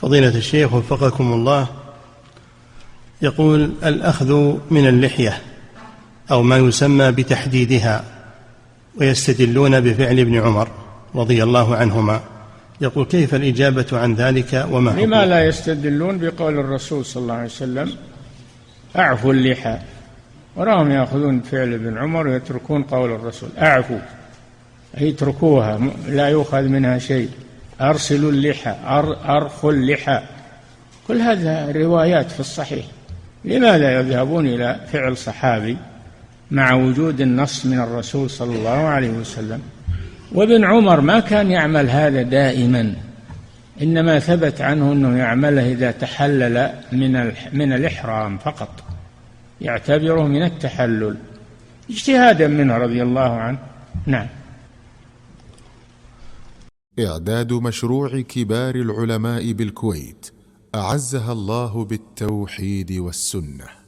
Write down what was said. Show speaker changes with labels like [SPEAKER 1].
[SPEAKER 1] فضيلة الشيخ وفقكم الله، يقول: الأخذ من اللحية أو ما يسمى بتحديدها، ويستدلون بفعل ابن عمر رضي الله عنهما، يقول: كيف الإجابة عن ذلك وما حكمه؟
[SPEAKER 2] لما لا يستدلون بقول الرسول صلى الله عليه وسلم: أعفوا اللحى، وراهم يأخذون فعل ابن عمر ويتركون قول الرسول. أعفوا أي اتركوها، لا يؤخذ منها شيء. أرسلوا اللحى، أرخوا اللحى، كل هذا روايات في الصحيح. لماذا يذهبون إلى فعل صحابي مع وجود النص من الرسول صلى الله عليه وسلم؟ وابن عمر ما كان يعمل هذا دائما، إنما ثبت عنه أنه يعمله إذا تحلل من الإحرام فقط، يعتبره من التحلل اجتهادا منه رضي الله عنه. نعم.
[SPEAKER 3] إعداد مشروع كبار العلماء بالكويت أعزها الله بالتوحيد والسنة.